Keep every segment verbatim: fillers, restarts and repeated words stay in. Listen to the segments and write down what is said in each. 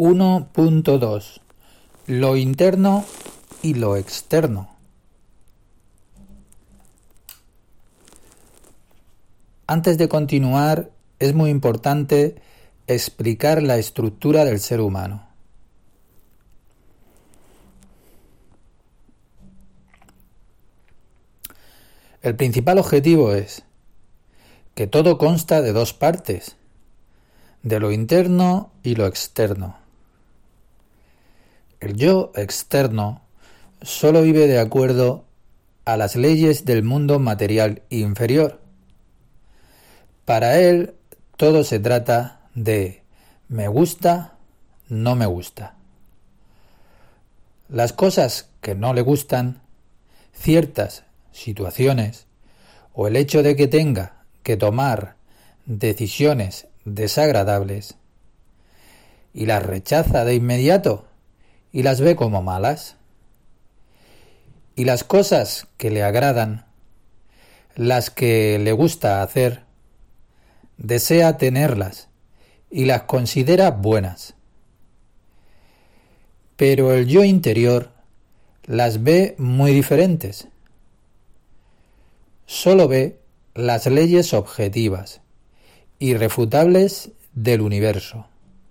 uno punto dos. Lo interno y lo externo. Antes de continuar, es muy importante explicar la estructura del ser humano. El principal objetivo es que todo consta de dos partes, de lo interno y lo externo. El yo externo solo vive de acuerdo a las leyes del mundo material inferior. Para él todo se trata de me gusta, no me gusta. Las cosas que no le gustan, ciertas situaciones o el hecho de que tenga que tomar decisiones desagradables y las rechaza de inmediato y las ve como malas. Y las cosas que le agradan, las que le gusta hacer, desea tenerlas y las considera buenas. Pero el yo interior las ve muy diferentes. Solo ve las leyes objetivas, irrefutables del universo.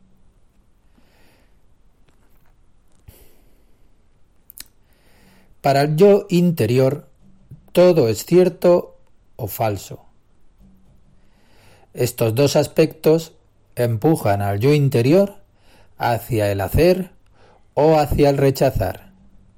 Para el yo interior, todo es cierto o falso. Estos dos aspectos empujan al yo interior hacia el hacer o hacia el rechazar.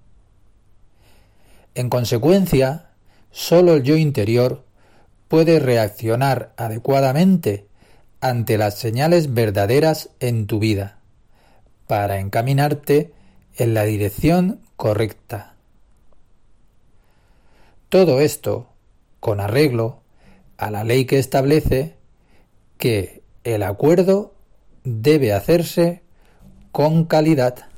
En consecuencia, solo el yo interior puede reaccionar adecuadamente ante las señales verdaderas en tu vida para encaminarte en la dirección correcta. Todo esto con arreglo a la ley que establece que el acuerdo debe hacerse con calidad.